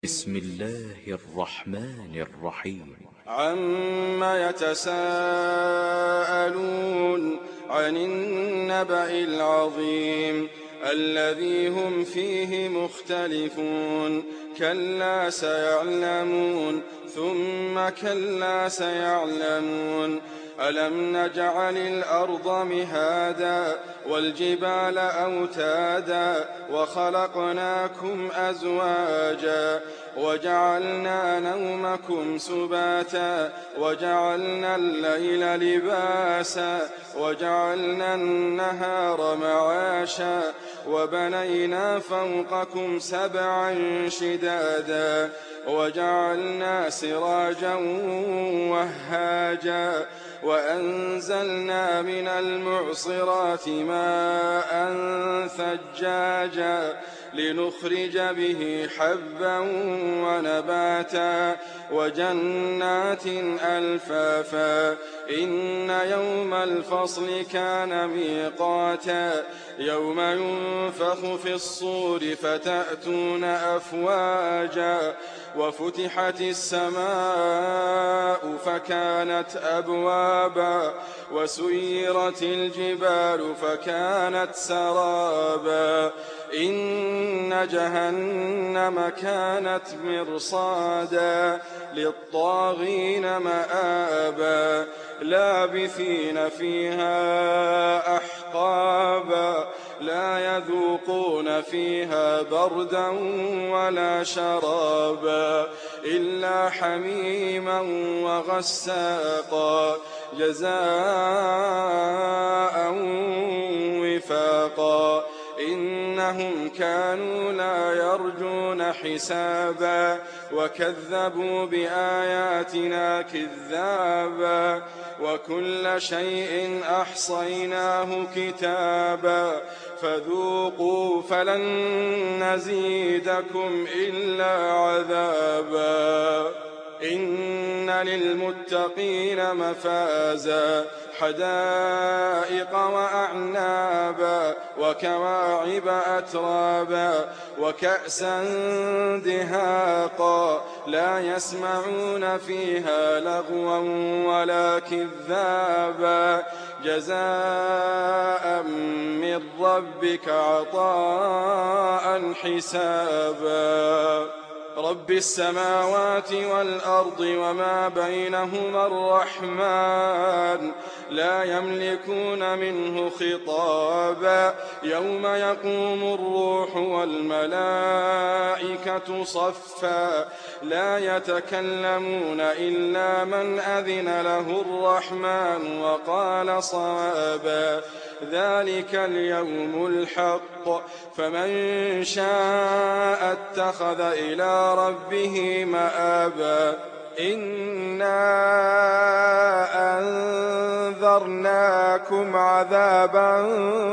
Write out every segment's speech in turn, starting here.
بسم الله الرحمن الرحيم. عم يتساءلون عن النبأ العظيم الذي هم فيه مختلفون كلا سيعلمون ثم كلا سيعلمون ألم نجعل الأرض مهادا والجبال أوتادا وخلقناكم أزواجا وجعلنا نومكم سباتا وجعلنا الليل لباسا وجعلنا النهار معاشا وبنينا فوقكم سبعا شدادا وجعلنا سراجا وهاجا وأنزلنا من المعصرات ماء ثجاجا لنخرج به حبا ونباتا وجنات ألفافا إن يوم الفصل كان ميقاتا يوم ينفخ في الصور فتأتون أفواجا وفتحت السماء فكانت أبوابا وسيرت الجبال فكانت سرابا إن جهنم كانت مرصادا للطاغين مآبا لابثين فيها أحقابا لا يذوقون فيها بردا ولا شرابا إلا حميما وغساقا جزاء وفاقا إنهم كانوا لا يرجون حسابا وكذبوا بآياتنا كذابا وكل شيء أحصيناه كتابا فذوقوا فلن نزيدكم إلا عذابا إن للمتقين مفازا حدائق وأعنابا وكواعب أترابا وكأسا دهاقا لا يسمعون فيها لغوا ولا كذابا جزاء من ربك عطاء حسابا رب السماوات والأرض وما بينهما الرحمن لا يملكون منه خطابا يوم يقوم الروح والملائكة صفا لا يتكلمون إلا من أذن له الرحمن وقال صوابا ذلك اليوم الحق فمن شاء اتخذ إلى ربه مآبا إنا أنذرناكم عذابا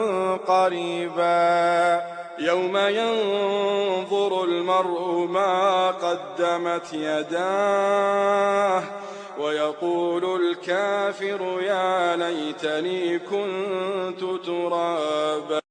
قريبا يوم ينظر المرء ما قدمت يداه ويقول الكافر يا ليتني كنت ترابا.